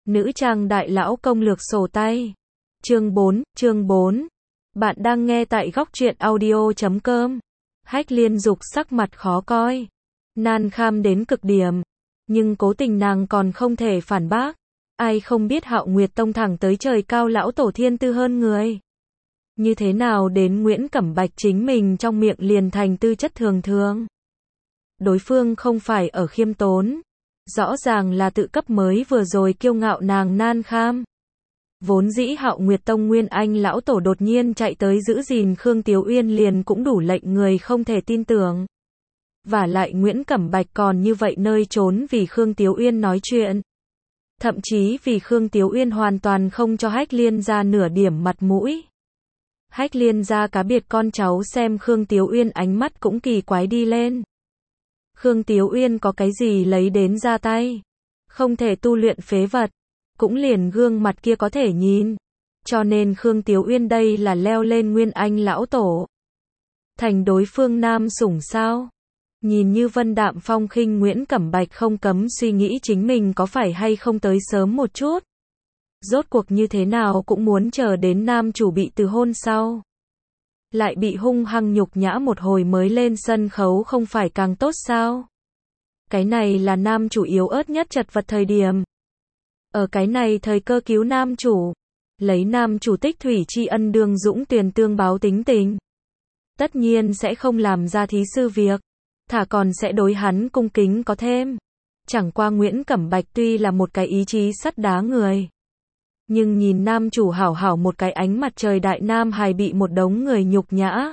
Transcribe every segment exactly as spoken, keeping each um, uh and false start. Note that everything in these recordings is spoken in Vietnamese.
Nữ trang đại lão công lược sổ tay. Chương bốn, chương bốn. Bạn đang nghe tại góc truyện audio chấm com. Hách Liên Dục sắc mặt khó coi, nan kham đến cực điểm, nhưng cố tình nàng còn không thể phản bác. Ai không biết Hạo Nguyệt Tông thẳng tới trời cao lão tổ thiên tư hơn người. Như thế nào đến Nguyễn Cẩm Bạch chính mình trong miệng liền thành tư chất thường thường. Đối phương không phải ở khiêm tốn, rõ ràng là tự cấp mới vừa rồi kiêu ngạo nàng nan kham. Vốn dĩ Hạo Nguyệt Tông Nguyên Anh lão tổ đột nhiên chạy tới giữ gìn Khương Tiếu Uyên liền cũng đủ lệnh người không thể tin tưởng. Và lại Nguyễn Cẩm Bạch còn như vậy nơi trốn vì Khương Tiếu Uyên nói chuyện. Thậm chí vì Khương Tiếu Uyên hoàn toàn không cho Hách Liên ra nửa điểm mặt mũi. Hách Liên ra cá biệt con cháu xem Khương Tiếu Uyên ánh mắt cũng kỳ quái đi lên. Khương Tiếu Uyên có cái gì lấy đến ra tay? Không thể tu luyện phế vật, cũng liền gương mặt kia có thể nhìn. Cho nên Khương Tiếu Uyên đây là leo lên Nguyên Anh lão tổ. Thành đối phương nam sủng sao? Nhìn như vân đạm phong khinh Nguyễn Cẩm Bạch không cấm suy nghĩ chính mình có phải hay không tới sớm một chút. Rốt cuộc như thế nào cũng muốn chờ đến nam chủ bị từ hôn sau. Lại bị hung hăng nhục nhã một hồi mới lên sân khấu không phải càng tốt sao? Cái này là nam chủ yếu ớt nhất chật vật thời điểm. Ở cái này thời cơ cứu nam chủ, lấy nam chủ tích thủy tri ân đương dũng tuyền tương báo tính tình. Tất nhiên sẽ không làm ra thí sư việc, thả còn sẽ đối hắn cung kính có thêm. Chẳng qua Nguyễn Cẩm Bạch tuy là một cái ý chí sắt đá người, nhưng nhìn nam chủ hảo hảo một cái ánh mặt trời đại nam hài bị một đống người nhục nhã.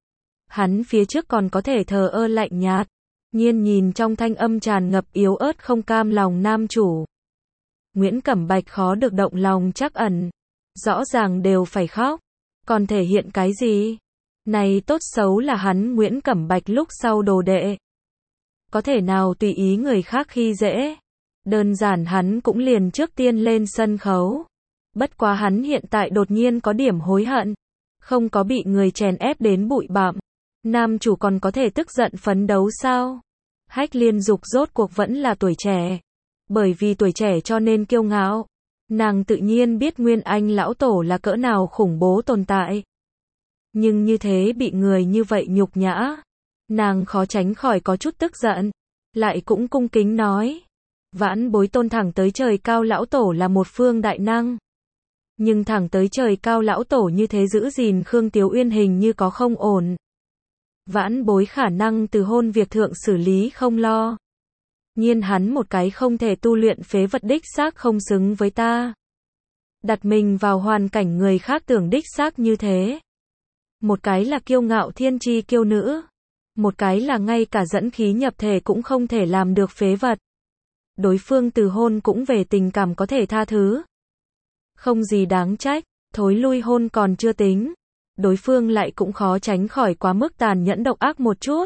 Hắn phía trước còn có thể thờ ơ lạnh nhạt, nhiên nhìn trong thanh âm tràn ngập yếu ớt không cam lòng nam chủ. Nguyễn Cẩm Bạch khó được động lòng trắc ẩn, rõ ràng đều phải khóc, còn thể hiện cái gì? Này tốt xấu là hắn Nguyễn Cẩm Bạch lúc sau đồ đệ. Có thể nào tùy ý người khác khi dễ? Đơn giản hắn cũng liền trước tiên lên sân khấu. Bất quá hắn hiện tại đột nhiên có điểm hối hận, không có bị người chèn ép đến bụi bặm. Nam chủ còn có thể tức giận phấn đấu sao? Hách Liên Dục rốt cuộc vẫn là tuổi trẻ. Bởi vì tuổi trẻ cho nên kiêu ngạo. Nàng tự nhiên biết Nguyên Anh lão tổ là cỡ nào khủng bố tồn tại. Nhưng như thế bị người như vậy nhục nhã, nàng khó tránh khỏi có chút tức giận. Lại cũng cung kính nói, vãn bối tôn thẳng tới trời cao lão tổ là một phương đại năng. Nhưng thẳng tới trời cao lão tổ như thế giữ gìn Khương Tiếu Uyên hình như có không ổn. Vãn bối khả năng từ hôn việc thượng xử lý không lo. Nhiên hắn một cái không thể tu luyện phế vật đích xác không xứng với ta. Đặt mình vào hoàn cảnh người khác tưởng đích xác như thế. Một cái là kiêu ngạo thiên chi kiêu nữ. Một cái là ngay cả dẫn khí nhập thể cũng không thể làm được phế vật. Đối phương từ hôn cũng về tình cảm có thể tha thứ. Không gì đáng trách, thối lui hôn còn chưa tính. Đối phương lại cũng khó tránh khỏi quá mức tàn nhẫn độc ác một chút.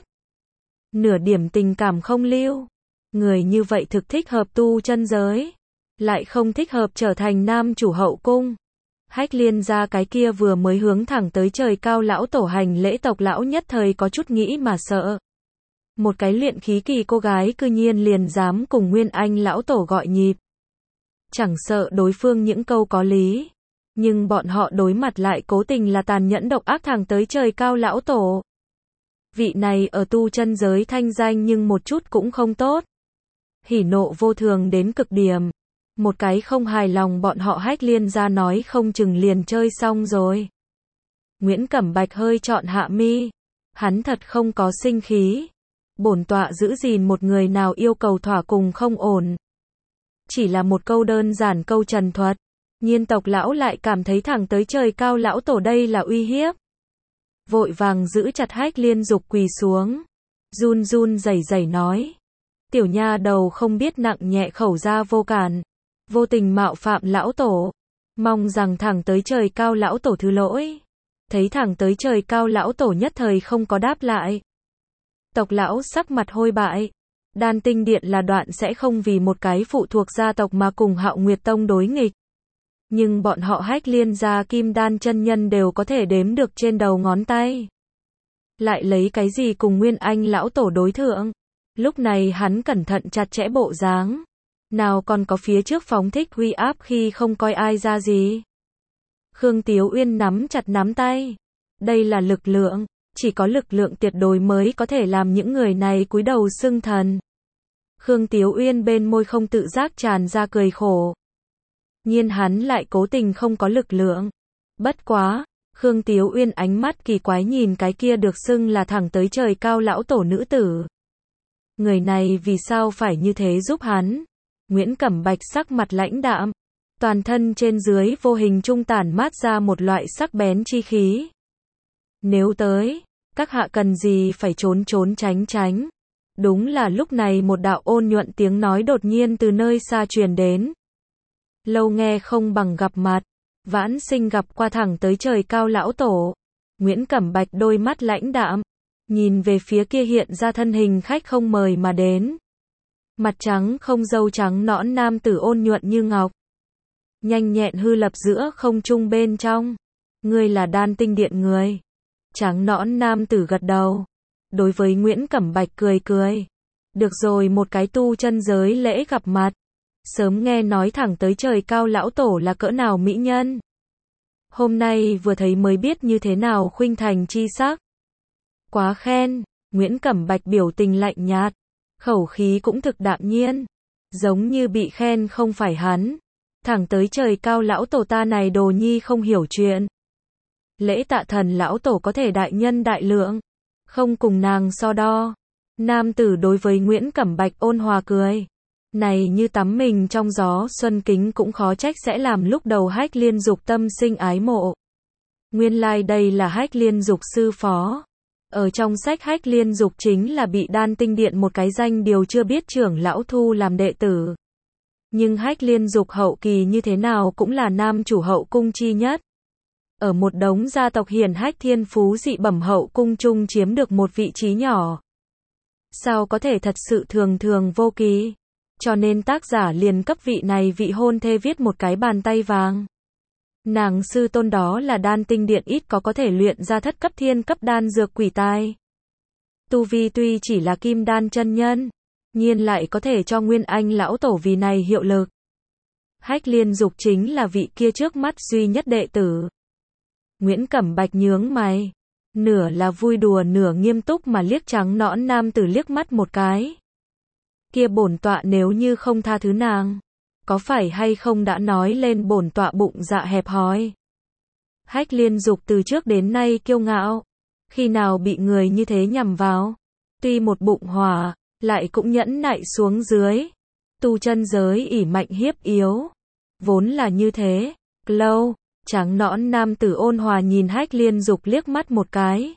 Nửa điểm tình cảm không lưu. Người như vậy thực thích hợp tu chân giới, lại không thích hợp trở thành nam chủ hậu cung. Hách Liên ra cái kia vừa mới hướng thẳng tới trời cao lão tổ hành lễ tộc lão nhất thời có chút nghĩ mà sợ. Một cái luyện khí kỳ cô gái cư nhiên liền dám cùng Nguyên Anh lão tổ gọi nhịp. Chẳng sợ đối phương những câu có lý, nhưng bọn họ đối mặt lại cố tình là tàn nhẫn độc ác thẳng tới trời cao lão tổ. Vị này ở tu chân giới thanh danh nhưng một chút cũng không tốt. Hỉ nộ vô thường đến cực điểm. Một cái không hài lòng bọn họ Hách Liên ra nói không chừng liền chơi xong rồi. Nguyễn Cẩm Bạch hơi trọn hạ mi. Hắn thật không có sinh khí. Bổn tọa giữ gìn một người nào yêu cầu thỏa cùng không ổn. Chỉ là một câu đơn giản câu trần thuật. Nhiên tộc lão lại cảm thấy thẳng tới trời cao lão tổ đây là uy hiếp. Vội vàng giữ chặt Hách Liên Dục quỳ xuống. Run run rẩy rẩy nói. Tiểu nha đầu không biết nặng nhẹ khẩu ra vô cản. Vô tình mạo phạm lão tổ. Mong rằng thẳng tới trời cao lão tổ thứ lỗi. Thấy thẳng tới trời cao lão tổ nhất thời không có đáp lại. Tộc lão sắc mặt hôi bại. Đan Tinh Điện là đoạn sẽ không vì một cái phụ thuộc gia tộc mà cùng Hạo Nguyệt Tông đối nghịch. Nhưng bọn họ Hách Liên gia kim đan chân nhân đều có thể đếm được trên đầu ngón tay. Lại lấy cái gì cùng Nguyên Anh lão tổ đối thượng? Lúc này hắn cẩn thận chặt chẽ bộ dáng. Nào còn có phía trước phóng thích uy áp khi không coi ai ra gì. Khương Tiếu Uyên nắm chặt nắm tay. Đây là lực lượng, chỉ có lực lượng tuyệt đối mới có thể làm những người này cúi đầu xưng thần. Khương Tiếu Uyên bên môi không tự giác tràn ra cười khổ. Nhiên hắn lại cố tình không có lực lượng. Bất quá, Khương Tiếu Uyên ánh mắt kỳ quái nhìn cái kia được xưng là thẳng tới trời cao lão tổ nữ tử. Người này vì sao phải như thế giúp hắn? Nguyễn Cẩm Bạch sắc mặt lãnh đạm, toàn thân trên dưới vô hình trung tản mát ra một loại sắc bén chi khí. Nếu tới, các hạ cần gì phải trốn trốn tránh tránh. Đúng là lúc này một đạo ôn nhuận tiếng nói đột nhiên từ nơi xa truyền đến. Lâu nghe không bằng gặp mặt, vãn sinh gặp qua thẳng tới trời cao lão tổ. Nguyễn Cẩm Bạch đôi mắt lãnh đạm, nhìn về phía kia hiện ra thân hình khách không mời mà đến. Mặt trắng không râu trắng nõn nam tử ôn nhuận như ngọc. Nhanh nhẹn hư lập giữa không trung bên trong. Ngươi là Đan Tinh Điện người. Trắng nõn nam tử gật đầu. Đối với Nguyễn Cẩm Bạch cười cười. Được rồi, một cái tu chân giới lễ gặp mặt. Sớm nghe nói thẳng tới trời cao lão tổ là cỡ nào mỹ nhân. Hôm nay vừa thấy mới biết như thế nào khuynh thành chi sắc. Quá khen, Nguyễn Cẩm Bạch biểu tình lạnh nhạt. Khẩu khí cũng thực đạm nhiên. Giống như bị khen không phải hắn. Thẳng tới trời cao lão tổ ta này đồ nhi không hiểu chuyện. Lễ tạ thần lão tổ có thể đại nhân đại lượng. Không cùng nàng so đo. Nam tử đối với Nguyễn Cẩm Bạch ôn hòa cười. Này như tắm mình trong gió xuân kính cũng khó trách sẽ làm lúc đầu Hách Liên Dục tâm sinh ái mộ. Nguyên lai like đây là Hách Liên Dục sư phó. Ở trong sách Hách Liên Dục chính là bị Đan Tinh Điện một cái danh điều chưa biết trưởng lão thu làm đệ tử. Nhưng Hách Liên Dục hậu kỳ như thế nào cũng là nam chủ hậu cung chi nhất. Ở một đống gia tộc hiển hách thiên phú dị bẩm hậu cung chung chiếm được một vị trí nhỏ. Sao có thể thật sự thường thường vô kỳ. Cho nên tác giả liền cấp vị này vị hôn thê viết một cái bàn tay vàng. Nàng sư tôn đó là Đan Tinh Điện ít có có thể luyện ra thất cấp thiên cấp đan dược quỷ tai. Tu vi tuy chỉ là kim đan chân nhân, nhiên lại có thể cho Nguyên Anh lão tổ vì này hiệu lực. Hách Liên Dục chính là vị kia trước mắt duy nhất đệ tử. Nguyễn Cẩm Bạch nhướng mày, nửa là vui đùa nửa nghiêm túc mà liếc trắng nõn nam tử liếc mắt một cái. Kia bổn tọa nếu như không tha thứ nàng, có phải hay không đã nói lên bổn tọa bụng dạ hẹp hòi. Hách Liên Dục từ trước đến nay kiêu ngạo, khi nào bị người như thế nhằm vào, tuy một bụng hỏa, lại cũng nhẫn nại xuống dưới. Tu chân giới ỷ mạnh hiếp yếu, vốn là như thế. Lâu, trắng nõn nam tử ôn hòa nhìn Hách Liên Dục liếc mắt một cái.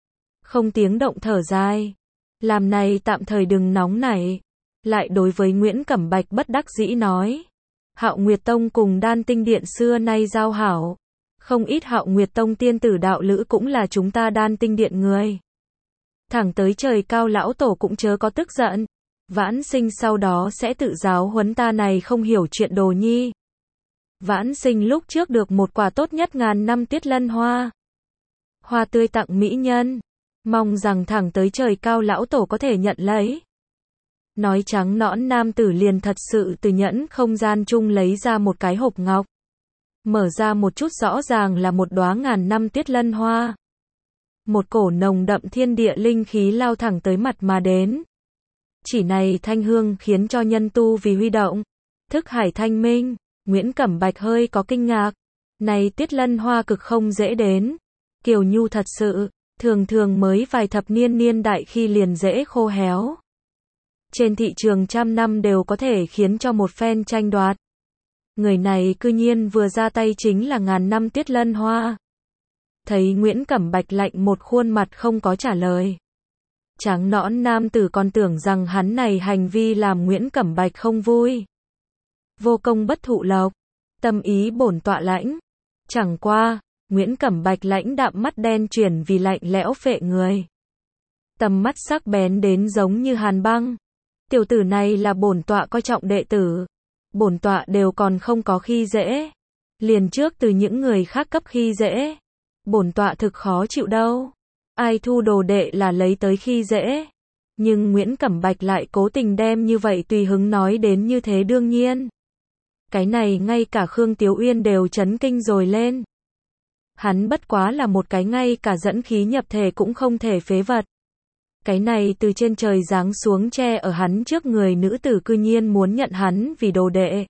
Không tiếng động thở dài, làm này tạm thời đừng nóng nảy. Lại đối với Nguyễn Cẩm Bạch bất đắc dĩ nói. Hạo Nguyệt Tông cùng Đan Tinh Điện xưa nay giao hảo. Không ít Hạo Nguyệt Tông tiên tử đạo lữ cũng là chúng ta Đan Tinh Điện người. Thẳng tới trời cao lão tổ cũng chớ có tức giận. Vãn sinh sau đó sẽ tự giáo huấn ta này không hiểu chuyện đồ nhi. Vãn sinh lúc trước được một quả tốt nhất ngàn năm Tiết Lân Hoa. Hoa tươi tặng mỹ nhân. Mong rằng thẳng tới trời cao lão tổ có thể nhận lấy. Nói trắng nõn nam tử liền thật sự từ nhẫn không gian chung lấy ra một cái hộp ngọc. Mở ra một chút rõ ràng là một đóa ngàn năm Tiết Lân Hoa. Một cổ nồng đậm thiên địa linh khí lao thẳng tới mặt mà đến. Chỉ này thanh hương khiến cho nhân tu vì huy động. Thức hải thanh minh, Nguyễn Cẩm Bạch hơi có kinh ngạc. Này Tiết Lân Hoa cực không dễ đến. Kiều nhu thật sự, thường thường mới vài thập niên niên đại khi liền dễ khô héo. Trên thị trường trăm năm đều có thể khiến cho một phen tranh đoạt. Người này cư nhiên vừa ra tay chính là ngàn năm Tiết Lân Hoa. Thấy Nguyễn Cẩm Bạch lạnh một khuôn mặt không có trả lời. Trắng nõn nam tử còn tưởng rằng hắn này hành vi làm Nguyễn Cẩm Bạch không vui. Vô công bất thụ lộc, tâm ý bổn tọa lãnh. Chẳng qua, Nguyễn Cẩm Bạch lãnh đạm mắt đen chuyển vì lạnh lẽo phệ người. Tầm mắt sắc bén đến giống như hàn băng. Tiểu tử này là bổn tọa coi trọng đệ tử. Bổn tọa đều còn không có khi dễ. Liền trước từ những người khác cấp khi dễ. Bổn tọa thực khó chịu đâu. Ai thu đồ đệ là lấy tới khi dễ. Nhưng Nguyễn Cẩm Bạch lại cố tình đem như vậy tùy hứng nói đến như thế đương nhiên. Cái này ngay cả Khương Tiếu Uyên đều chấn kinh rồi lên. Hắn bất quá là một cái ngay cả dẫn khí nhập thể cũng không thể phế vật. Cái này từ trên trời giáng xuống che ở hắn trước người nữ tử cư nhiên muốn nhận hắn vì đồ đệ.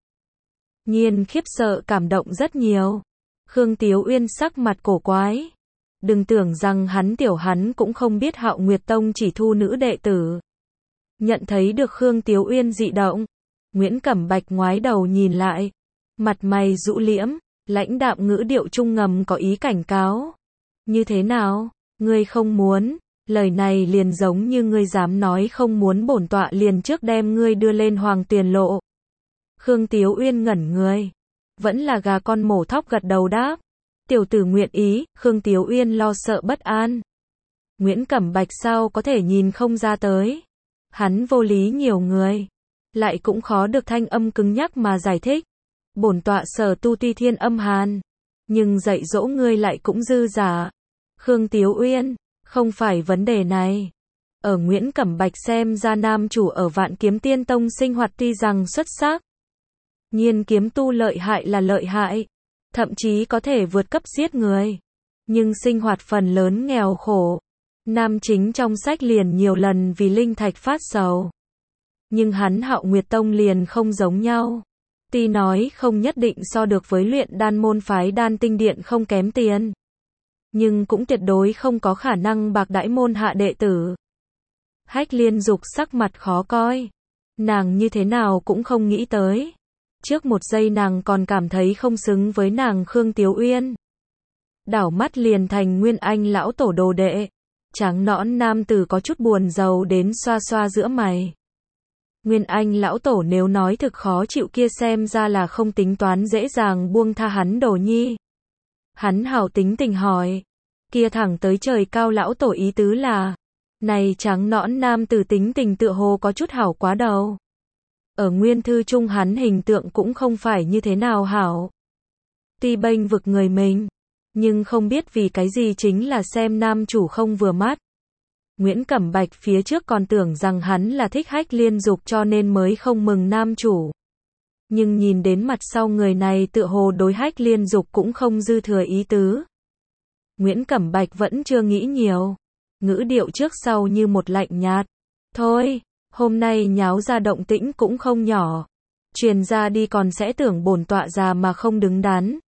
Nhiên khiếp sợ cảm động rất nhiều. Khương Tiếu Uyên sắc mặt cổ quái. Đừng tưởng rằng hắn tiểu hắn cũng không biết Hạo Nguyệt Tông chỉ thu nữ đệ tử. Nhận thấy được Khương Tiếu Uyên dị động, Nguyễn Cẩm Bạch ngoái đầu nhìn lại, mặt mày rũ liễm, lãnh đạm ngữ điệu trung ngầm có ý cảnh cáo. Như thế nào, ngươi không muốn, lời này liền giống như ngươi dám nói không muốn bổn tọa liền trước đem ngươi đưa lên hoàng tuyền lộ. Khương Tiếu Uyên ngẩn người, vẫn là gà con mổ thóc gật đầu đáp. Tiểu tử nguyện ý, Khương Tiếu Uyên lo sợ bất an. Nguyễn Cẩm Bạch sao có thể nhìn không ra tới. Hắn vô lý nhiều người, lại cũng khó được thanh âm cứng nhắc mà giải thích. Bổn tọa sở tu tuy thiên âm hàn, nhưng dạy dỗ ngươi lại cũng dư giả. Khương Tiếu Uyên, không phải vấn đề này. Ở Nguyễn Cẩm Bạch xem ra nam chủ ở Vạn Kiếm Tiên Tông sinh hoạt tuy rằng xuất sắc. Nhiên kiếm tu lợi hại là lợi hại. Thậm chí có thể vượt cấp giết người. Nhưng sinh hoạt phần lớn nghèo khổ. Nam chính trong sách liền nhiều lần vì linh thạch phát sầu. Nhưng hắn Hạo Nguyệt Tông liền không giống nhau. Tuy nói không nhất định so được với luyện đan môn phái Đan Tinh Điện không kém tiền. Nhưng cũng tuyệt đối không có khả năng bạc đãi môn hạ đệ tử. Hách Liên Dục sắc mặt khó coi. Nàng như thế nào cũng không nghĩ tới. Trước một giây nàng còn cảm thấy không xứng với nàng Khương Tiếu Uyên. Đảo mắt liền thành Nguyên Anh lão tổ đồ đệ. Trắng nõn nam tử có chút buồn rầu đến xoa xoa giữa mày. Nguyên Anh lão tổ nếu nói thực khó chịu kia xem ra là không tính toán dễ dàng buông tha hắn đồ nhi. Hắn hảo tính tình hỏi. Kia thẳng tới trời cao lão tổ ý tứ là. Này trắng nõn nam tử tính tình tựa hồ có chút hảo quá đầu. Ở nguyên thư chung hắn hình tượng cũng không phải như thế nào hảo. Tuy bênh vực người mình, nhưng không biết vì cái gì chính là xem nam chủ không vừa mắt. Nguyễn Cẩm Bạch phía trước còn tưởng rằng hắn là thích Hách Liên Dục cho nên mới không mừng nam chủ. Nhưng nhìn đến mặt sau người này tựa hồ đối Hách Liên Dục cũng không dư thừa ý tứ. Nguyễn Cẩm Bạch vẫn chưa nghĩ nhiều. Ngữ điệu trước sau như một lạnh nhạt. Thôi, hôm nay nháo ra động tĩnh cũng không nhỏ. Truyền ra đi còn sẽ tưởng bổn tọa già mà không đứng đắn.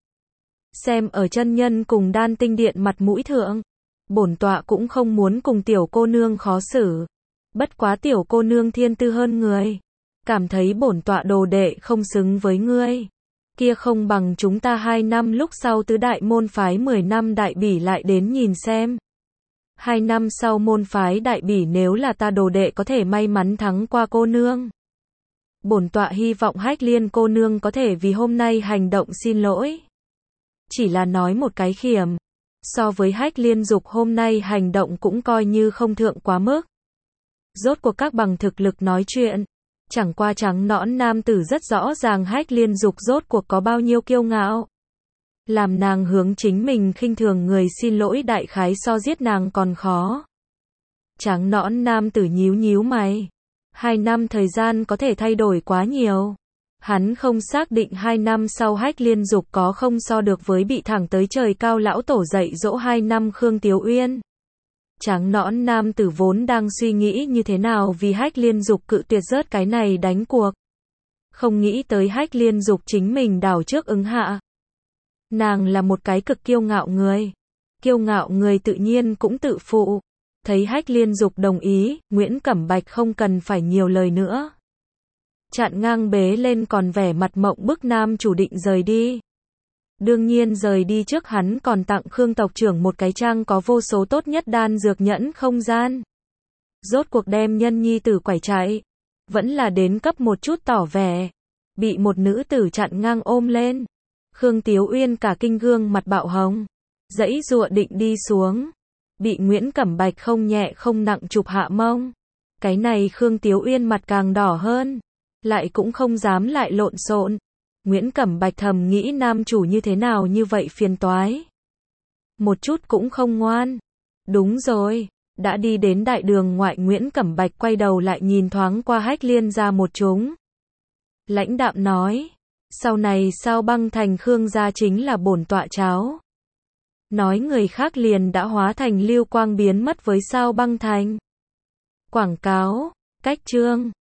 Xem ở chân nhân cùng Đan Tinh Điện mặt mũi thượng. Bổn tọa cũng không muốn cùng tiểu cô nương khó xử. Bất quá tiểu cô nương thiên tư hơn người. Cảm thấy bổn tọa đồ đệ không xứng với ngươi. Kia không bằng chúng ta hai năm lúc sau tứ đại môn phái mười năm đại bỉ lại đến nhìn xem. Hai năm sau môn phái đại bỉ nếu là ta đồ đệ có thể may mắn thắng qua cô nương. Bổn tọa hy vọng Hách Liên cô nương có thể vì hôm nay hành động xin lỗi. Chỉ là nói một cái khiểm. So với Hách Liên Dục hôm nay hành động cũng coi như không thượng quá mức. Rốt cuộc các bằng thực lực nói chuyện. Chẳng qua trắng nõn nam tử rất rõ ràng Hách Liên Dục rốt cuộc có bao nhiêu kiêu ngạo. Làm nàng hướng chính mình khinh thường người xin lỗi đại khái so giết nàng còn khó. Trắng nõn nam tử nhíu nhíu mày. Hai năm thời gian có thể thay đổi quá nhiều. Hắn không xác định hai năm sau Hách Liên Dục có không so được với bị thẳng tới trời cao lão tổ dạy dỗ hai năm Khương Tiếu Uyên. Trắng nõn nam tử vốn đang suy nghĩ như thế nào vì Hách Liên Dục cự tuyệt rớt cái này đánh cuộc. Không nghĩ tới Hách Liên Dục chính mình đảo trước ứng hạ. Nàng là một cái cực kiêu ngạo người. Kiêu ngạo người tự nhiên cũng tự phụ. Thấy Hách Liên Dục đồng ý, Nguyễn Cẩm Bạch không cần phải nhiều lời nữa. Chặn ngang bế lên còn vẻ mặt mộng bức nam chủ định rời đi. Đương nhiên rời đi trước hắn còn tặng Khương tộc trưởng một cái trang có vô số tốt nhất đan dược nhẫn không gian. Rốt cuộc đem nhân nhi tử quải chạy. Vẫn là đến cấp một chút tỏ vẻ. Bị một nữ tử chặn ngang ôm lên. Khương Tiếu Uyên cả kinh gương mặt bạo hồng. Dãy dụa định đi xuống. Bị Nguyễn Cẩm Bạch không nhẹ không nặng chụp hạ mông. Cái này Khương Tiếu Uyên mặt càng đỏ hơn. Lại cũng không dám lại lộn xộn. Nguyễn Cẩm Bạch thầm nghĩ nam chủ như thế nào như vậy phiền toái. Một chút cũng không ngoan. Đúng rồi, đã đi đến đại đường ngoại. Nguyễn Cẩm Bạch quay đầu lại nhìn thoáng qua Hách Liên gia một chúng. Lãnh đạm nói, sau này Sao Băng Thành Khương gia chính là bổn tọa cháu. Nói người khác liền đã hóa thành lưu quang biến mất với Sao Băng Thành. Quảng cáo, cách chương